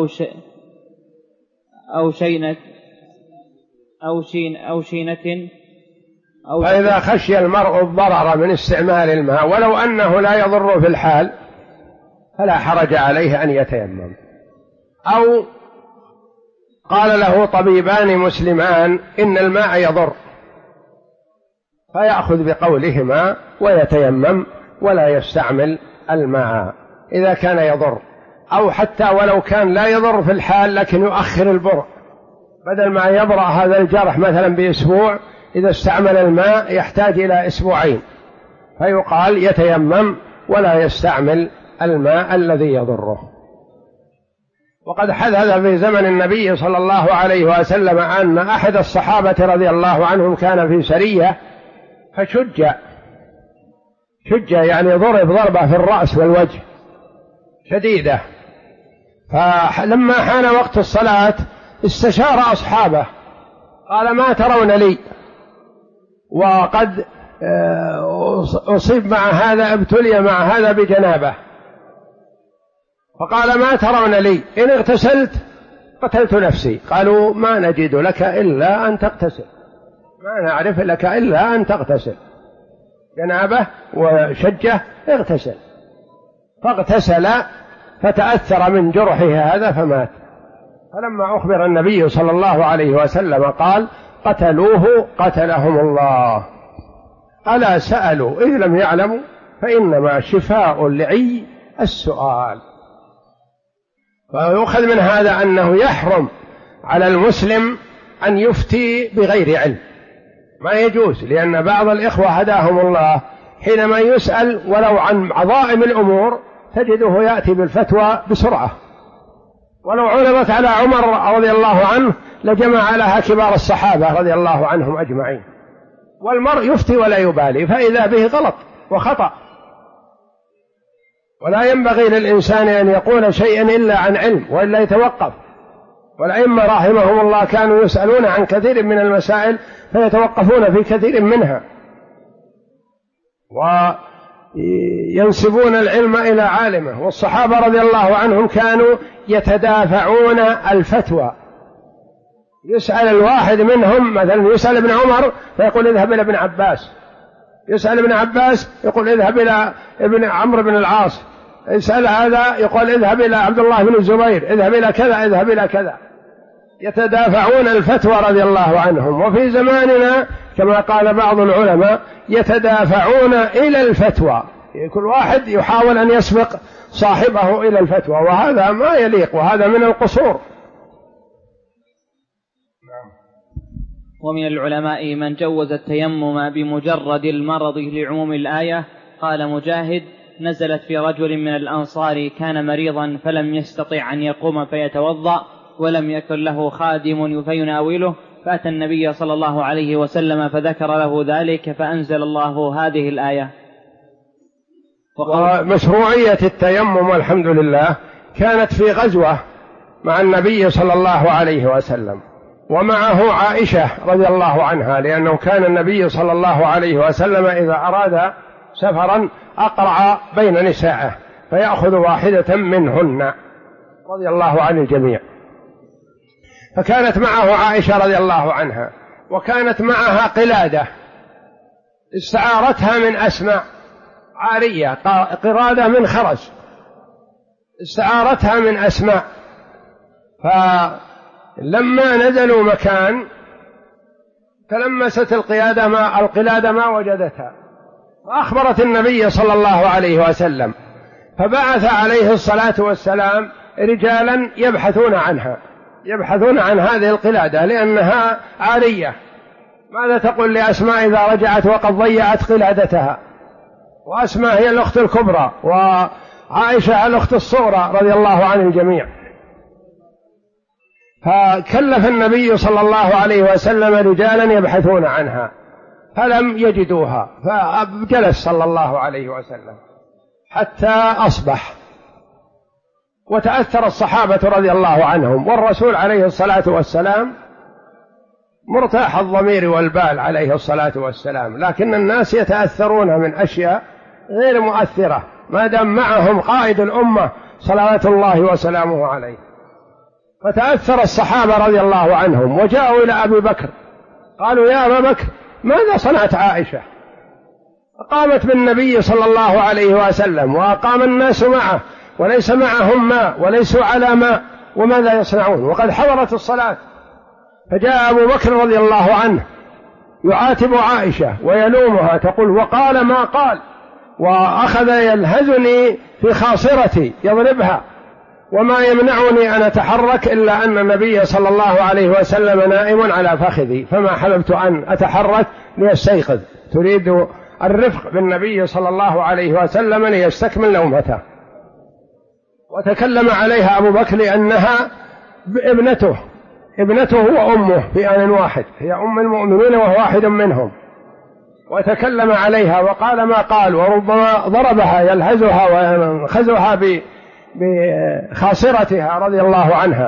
أو شينة فإذا خشي المرء الضرر من استعمال الماء ولو أنه لا يضر في الحال فلا حرج عليه أن يتيمم. أو قال له طبيبان مسلمان إن الماء يضر، فيأخذ بقولهما ويتيمم ولا يستعمل الماء إذا كان يضر، أو حتى ولو كان لا يضر في الحال لكن يؤخر البرء، بدل ما يبرأ هذا الجرح مثلا بأسبوع، إذا استعمل الماء يحتاج إلى أسبوعين، فيقال يتيمم ولا يستعمل الماء الذي يضره. وقد حدث في زمن النبي صلى الله عليه وسلم أن أحد الصحابة رضي الله عنهم كان في سرية فشج، يعني ضرب ضربة في الرأس والوجه شديدة، فلما حان وقت الصلاة استشار أصحابه قال: ما ترون لي؟ وقد أصيب مع هذا، ابتلي مع هذا بجنابه. فقال ما ترون لي إن اغتسلت قتلت نفسي؟ قالوا ما نجد لك إلا أن تغتسل، ما نعرف لك إلا أن تغتسل، جنابه وشجه اغتسل. فاغتسل فتأثر من جرحه هذا فمات. فلما أخبر النبي صلى الله عليه وسلم قال قتلوه قتلهم الله. ألا سألوا إذ لم يعلموا فإنما شفاء العي السؤال. فيؤخذ من هذا أنه يحرم على المسلم أن يفتي بغير علم، ما يجوز، لأن بعض الإخوة هداهم الله حينما يسأل ولو عن عظائم الأمور تجده يأتي بالفتوى بسرعة، ولو علمت على عمر رضي الله عنه لجمع لها كبار الصحابة رضي الله عنهم أجمعين. والمرء يفتي ولا يبالي، فإذا به غلط وخطأ. ولا ينبغي للإنسان أن يقول شيئا إلا عن علم وإلا يتوقف. والأئمة رحمهم الله كانوا يسألون عن كثير من المسائل فيتوقفون في كثير منها، وينسبون العلم إلى عالمه. والصحابة رضي الله عنهم كانوا يتدافعون الفتوى. يسأل الواحد منهم، مثلا يسأل ابن عمر فيقول اذهب إلى ابن عباس، يسأل ابن عباس يقول اذهب إلى ابن عمرو بن العاص، يسأل هذا يقول اذهب إلى عبد الله بن الزبير، اذهب إلى كذا اذهب إلى كذا. يتدافعون الفتوى رضي الله عنهم. وفي زماننا كما قال بعض العلماء يتدافعون إلى الفتوى، كل واحد يحاول أن يسبق صاحبه إلى الفتوى، وهذا ما يليق، وهذا من القصور. ومن العلماء من جوز التيمم بمجرد المرض لعموم الآية. قال مجاهد: نزلت في رجل من الأنصار كان مريضا فلم يستطع أن يقوم فيتوضأ ولم يكن له خادم فيناوله، فأتى النبي صلى الله عليه وسلم فذكر له ذلك فأنزل الله هذه الآية. ومشروعية التيمم والحمد لله كانت في غزوة مع النبي صلى الله عليه وسلم، ومعه عائشة رضي الله عنها، لأنه كان النبي صلى الله عليه وسلم إذا أراد سفرا أقرع بين نسائه فيأخذ واحدة منهن رضي الله عن الجميع. فكانت معه عائشة رضي الله عنها، وكانت معها قلادة استعارتها من أسماء، عارية قرادة من خرز استعارتها من أسماء. فلما نزلوا مكان تلمست القلادة ما وجدتها، فأخبرت النبي صلى الله عليه وسلم، فبعث عليه الصلاة والسلام رجالا يبحثون عن هذه القلادة لأنها عارية. ماذا تقول لأسماء إذا رجعت وقد ضيعت قلادتها؟ وأسماء هي الأخت الكبرى وعائشة الأخت الصغرى رضي الله عن الجميع. فكلف النبي صلى الله عليه وسلم رجالا يبحثون عنها فلم يجدوها، فجلس صلى الله عليه وسلم حتى أصبح. وتأثر الصحابة رضي الله عنهم، والرسول عليه الصلاة والسلام مرتاح الضمير والبال عليه الصلاة والسلام، لكن الناس يتأثرون من أشياء غير مؤثرة ما دام معهم قائد الأمة صلوات الله وسلامه عليه. فتأثر الصحابة رضي الله عنهم وجاءوا إلى أبي بكر قالوا: يا أبا بكر ماذا صنعت عائشة؟ أقامت بالنبي صلى الله عليه وسلم وأقام الناس معه وليس معهم ماء وليسوا على ماء، وماذا يصنعون وقد حضرت الصلاة؟ فجاء أبو بكر رضي الله عنه يعاتب عائشة ويلومها، تقول: وقال ما قال، وأخذ يلهزني في خاصرتي يضربها، وما يمنعني أن أتحرك إلا أن النبي صلى الله عليه وسلم نائم على فخذي، فما حلمت أن أتحرك ليستيقظ. تريد الرفق بالنبي صلى الله عليه وسلم ليستكمل نومته. وتكلم عليها أبو بكر لأنها ابنته وأمه في آن واحد، هي أم المؤمنين وهو واحد منهم. وتكلم عليها وقال ما قال، وربما ضربها يلهزها وينخزها بخاصرتها رضي الله عنها.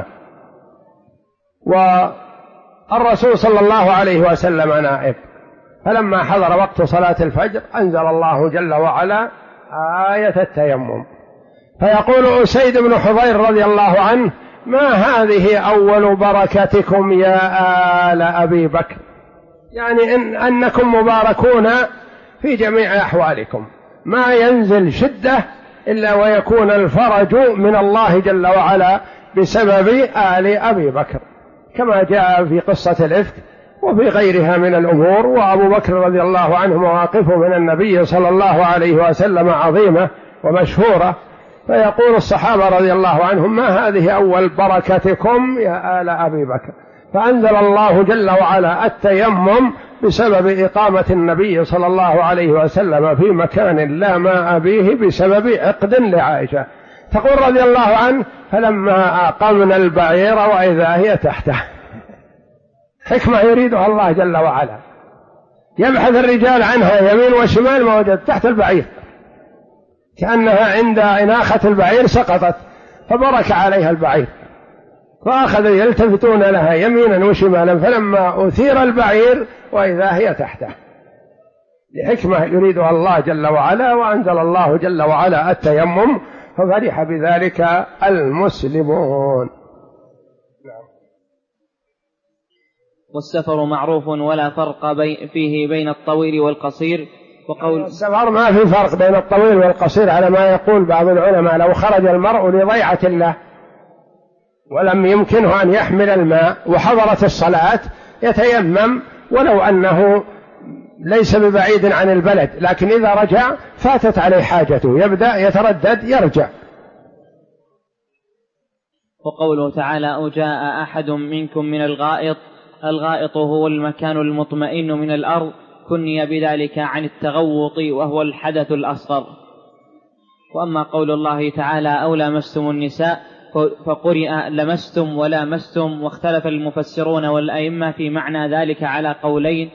والرسول صلى الله عليه وسلم نائب. فلما حضر وقت صلاة الفجر أنزل الله جل وعلا آية التيمم. فيقول أسيد بن حضير رضي الله عنه: ما هذه أول بركتكم يا آل أبي بكر، يعني أنكم مباركون في جميع أحوالكم، ما ينزل شدة إلا ويكون الفرج من الله جل وعلا بسبب آل أبي بكر، كما جاء في قصة الإفك وفي غيرها من الأمور. وأبو بكر رضي الله عنه مواقفه من النبي صلى الله عليه وسلم عظيمة ومشهورة. فيقول الصحابة رضي الله عنهم: ما هذه أول بركتكم يا آل أبي بكر؟ فأنزل الله جل وعلا التيمم بسبب إقامة النبي صلى الله عليه وسلم في مكان لا ماء به بسبب عقد لعائشة. تقول رضي الله عنه: فلما أقمنا البعير وإذا هي تحته. حكمة يريدها الله جل وعلا، يبحث الرجال عنها يمين وشمال ما وجد، تحت البعير، كأنها عند إناخة البعير سقطت فبرك عليها البعير، فأخذوا يلتفتون لها يمينا وشمالا، فلما أثير البعير وإذا هي تحته، لحكمة يريدها الله جل وعلا. وأنزل الله جل وعلا التيمم ففرح بذلك المسلمون. والسفر معروف ولا فرق فيه بين الطويل والقصير. وقول السفر ما في فرق بين الطويل والقصير على ما يقول بعض العلماء. لو خرج المرء لضيعة الله ولم يمكنه أن يحمل الماء وحضرت الصلاة يتيمم، ولو أنه ليس ببعيد عن البلد، لكن إذا رجع فاتت عليه حاجته يبدأ يتردد يرجع. وقوله تعالى: أو جاء أحد منكم من الغائط. الغائط هو المكان المطمئن من الأرض، كني بذلك عن التغوط وهو الحدث الأصغر. وأما قول الله تعالى: أو لامستم النساء، فقرئ لمستم ولامستم، واختلف المفسرون والأئمة في معنى ذلك على قولين: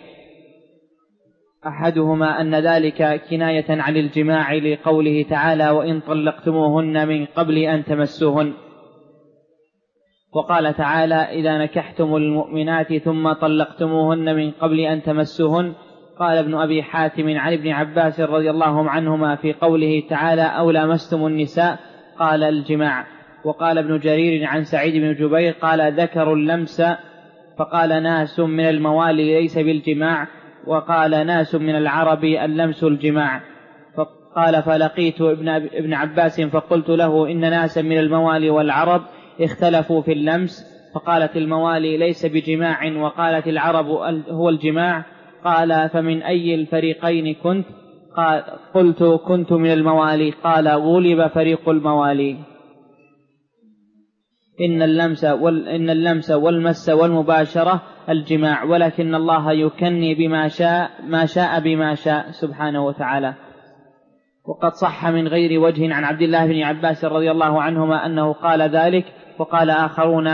أحدهما أن ذلك كناية عن الجماع لقوله تعالى: وإن طلقتموهن من قبل أن تمسوهن. وقال تعالى: إذا نكحتم المؤمنات ثم طلقتموهن من قبل أن تمسوهن. قال ابن أبي حاتم عن ابن عباس رضي الله عنهما في قوله تعالى: أو لامستم النساء، قال الجماع. وقال ابن جرير عن سعيد بن جبير قال: ذكروا اللمس، فقال ناس من الموالي ليس بالجماع، وقال ناس من العرب اللمس الجماع. فقال: فلقيت ابن عباس فقلت له: إن ناسا من الموالي والعرب اختلفوا في اللمس، فقالت الموالي ليس بجماع وقالت العرب هو الجماع. قال: فمن أي الفريقين كنت؟ قلت: كنت من الموالي. قال: غلب فريق الموالي. إن اللمس والمس والمباشرة الجماع، ولكن الله يكني بما شاء ما شاء بما شاء سبحانه وتعالى. وقد صح من غير وجه عن عبد الله بن عباس رضي الله عنهما أنه قال ذلك. وقال آخرون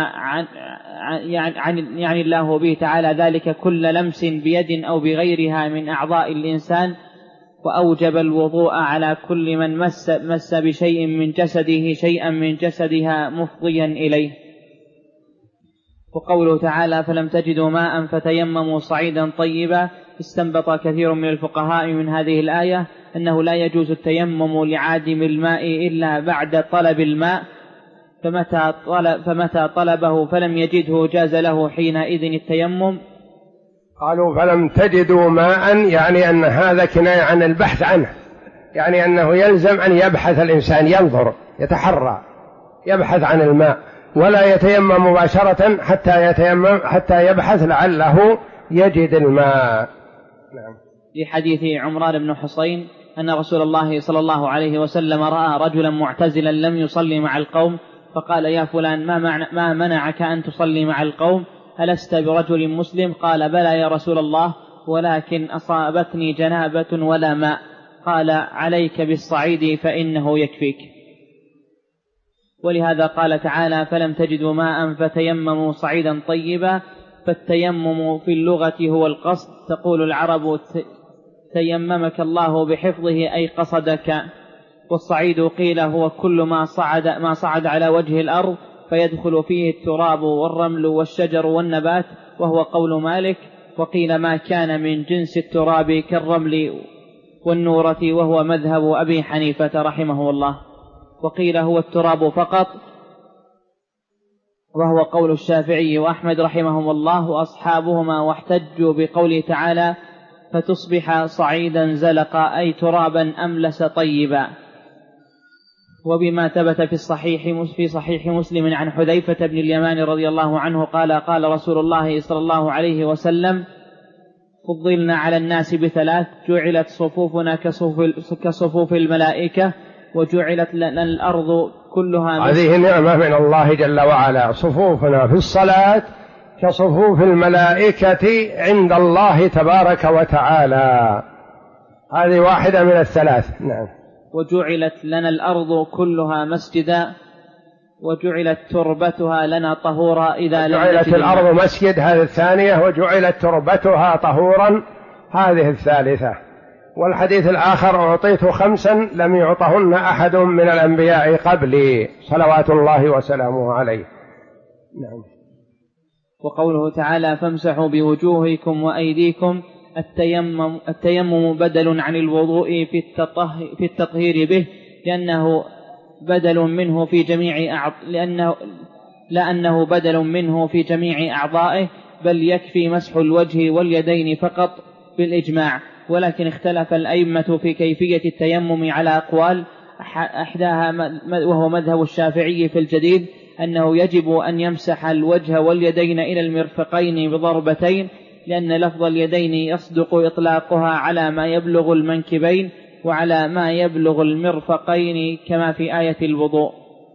يعني الله به تعالى ذلك كل لمس بيد أو بغيرها من أعضاء الإنسان، وأوجب الوضوء على كل من مس بشيء من جسده شيئا من جسدها مفضيا إليه. وقوله تعالى: فلم تجدوا ماء فتيمموا صعيدا طيبا. استنبط كثير من الفقهاء من هذه الآية أنه لا يجوز التيمم لعادم الماء إلا بعد طلب الماء، فمتى طلبه فلم يجده جاز له حينئذ التيمم. قالوا: فلم تجدوا ماء، يعني أن هذا كناية عن البحث عنه، يعني أنه يلزم أن يبحث الإنسان، ينظر يتحرى يبحث عن الماء، ولا يتيمم مباشرة حتى يبحث لعله يجد الماء. نعم. في حديث عمران بن حصين أن رسول الله صلى الله عليه وسلم رأى رجلا معتزلا لم يصلي مع القوم، فقال: يا فلان، ما منعك أن تصلي مع القوم؟ ألست برجل مسلم؟ قال: بلى يا رسول الله، ولكن أصابتني جنابة ولا ماء. قال: عليك بالصعيد فإنه يكفيك. ولهذا قال تعالى: فلم تجدوا ماء فتيمموا صعيدا طيبا. فالتيمم في اللغة هو القصد. تقول العرب: تيممك الله بحفظه أي قصدك. والصعيد قيل هو كل ما صعد على وجه الأرض، فيدخل فيه التراب والرمل والشجر والنبات، وهو قول مالك. وقيل ما كان من جنس التراب كالرمل والنورة، وهو مذهب أبي حنيفة رحمه الله. وقيل هو التراب فقط، وهو قول الشافعي وأحمد رحمهم الله وأصحابهما، واحتجوا بقوله تعالى فتصبح صعيدا زلقا أي ترابا أملس طيبا. وبما ثبت في صحيح مسلم عن حذيفة بن اليمان رضي الله عنه قال قال رسول الله صلى الله عليه وسلم فضلنا على الناس بثلاث: جعلت صفوفنا كصفوف الملائكة، وجعلت لنا الأرض كلها هذه نعمة من الله جل وعلا، صفوفنا في الصلاة كصفوف الملائكة عند الله تبارك وتعالى، هذه واحدة من الثلاث. نعم. وجعلت لنا الأرض كلها مسجدا، وجعلت تربتها لنا طهورا إذا لم جعلت الأرض مسجد، هذه الثانية، وجعلت تربتها طهورا، هذه الثالثة. والحديث الآخر أعطيت 5 لم يعطهن أحد من الأنبياء قبلي صلوات الله وسلامه عليه. نعم. وقوله تعالى فامسحوا بوجوهكم وأيديكم، التيمم بدل عن الوضوء في التطهير به، لأنه بدل منه في جميع لأنه بدل منه في جميع أعضائه، بل يكفي مسح الوجه واليدين فقط بالإجماع. ولكن اختلف الأئمة في كيفية التيمم على أقوال، أحداها وهو مذهب الشافعي في الجديد أنه يجب أن يمسح الوجه واليدين إلى المرفقين بضربتين، لأن لفظ اليدين يصدق إطلاقها على ما يبلغ المنكبين وعلى ما يبلغ المرفقين كما في آية الوضوء،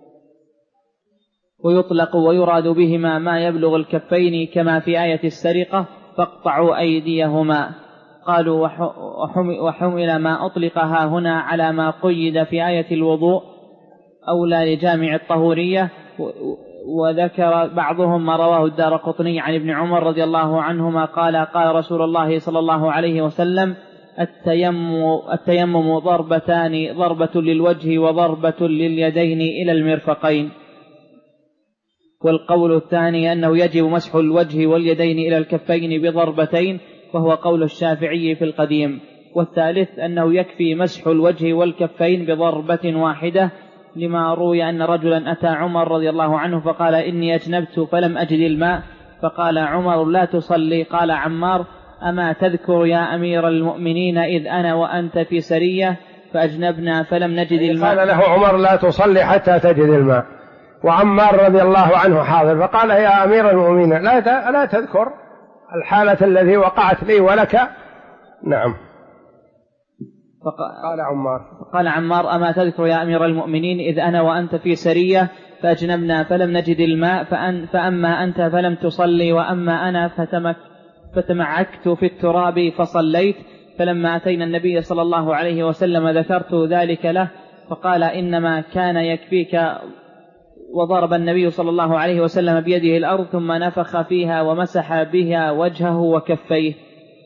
ويطلق ويراد بهما ما يبلغ الكفين كما في آية السرقة فاقطعوا أيديهما. قالوا وحمل ما أطلقها هنا على ما قيد في آية الوضوء أولى لجامع الطهورية. وذكر بعضهم ما رواه الدارقطني عن ابن عمر رضي الله عنهما قال قال رسول الله صلى الله عليه وسلم التيمم ضربتان، ضربة للوجه وضربة لليدين إلى المرفقين. والقول الثاني أنه يجب مسح الوجه واليدين إلى الكفين بضربتين، وهو قول الشافعي في القديم. والثالث أنه يكفي مسح الوجه والكفين بضربة واحدة، لما روي أن رجلا أتى عمر رضي الله عنه فقال إني أجنبت فلم أجد الماء، فقال عمر لا تصلي. قال عمار أما تذكر يا أمير المؤمنين إذ أنا وأنت في سرية فأجنبنا فلم نجد الماء؟ قال له عمر لا تصلي حتى تجد الماء، وعمار رضي الله عنه حاضر، فقال يا أمير المؤمنين لا تذكر الحالة التي وقعت لي ولك. نعم. قال عمار أما تذكر يا أمير المؤمنين إذ أنا وأنت في سرية فأجنبنا فلم نجد الماء، فأما أنت فلم تصلي، وأما أنا فتمعكت في التراب فصليت. فلما أتينا النبي صلى الله عليه وسلم ذكرت ذلك له فقال إنما كان يكفيك. وضرب النبي صلى الله عليه وسلم بيده الأرض ثم نفخ فيها ومسح بها وجهه وكفيه.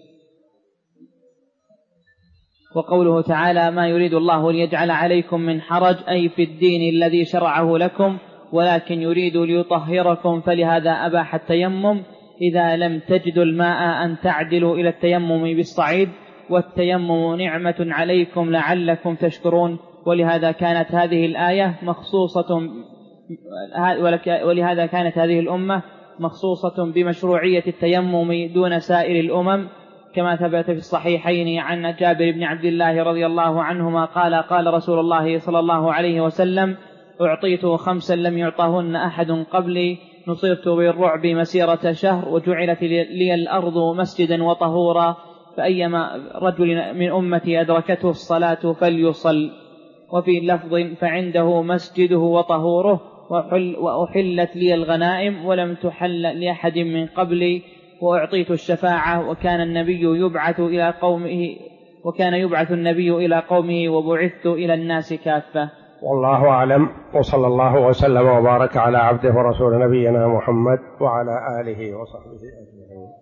وقوله تعالى ما يريد الله ليجعل عليكم من حرج، أي في الدين الذي شرعه لكم، ولكن يريد ليطهركم، فلهذا أباح التيمم إذا لم تجدوا الماء أن تعدلوا إلى التيمم بالصعيد، والتيمم نعمة عليكم لعلكم تشكرون. ولهذا كانت هذه الأمة مخصوصة بمشروعية التيمم دون سائر الأمم، كما ثبت في الصحيحين عن جابر بن عبد الله رضي الله عنهما قال قال رسول الله صلى الله عليه وسلم أعطيت 5 لم يعطهن أحد قبلي، نصرت بالرعب مسيرة شهر، وجعلت لي الأرض مسجدا وطهورا، فأيما رجل من أمتي أدركته الصلاة فليصل. وفي لفظ فعنده مسجده وطهوره، وأحلت لي الغنائم ولم تحل لأحد من قبلي، وأعطيت الشفاعة، وكان يبعث النبي إلى قومه وبعثت إلى الناس كافة. والله أعلم، وصلى الله وسلم وبارك على عبده ورسول نبينا محمد وعلى آله وصحبه أجمعين.